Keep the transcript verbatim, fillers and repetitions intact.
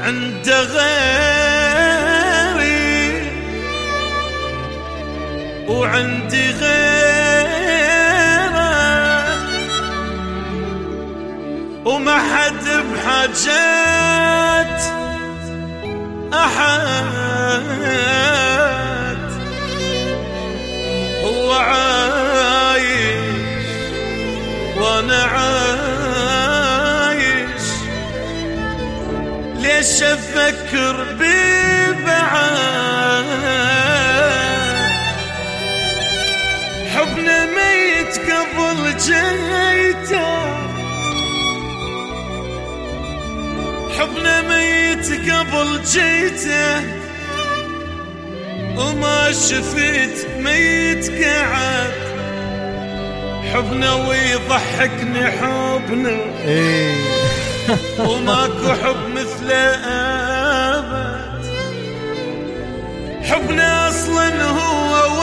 عند غيري وعندي غيره وما حد بحاجات أحد، هو عايش وأنا عايش، ليش أفكر ببعاد؟ حبنا ميت قبل جيته، حبنا ميت قبل جيته، وما شفت ميت قعد. حبنا ويضحكني حبنا وماكو حب مثله أبد. حبنا أصلا هو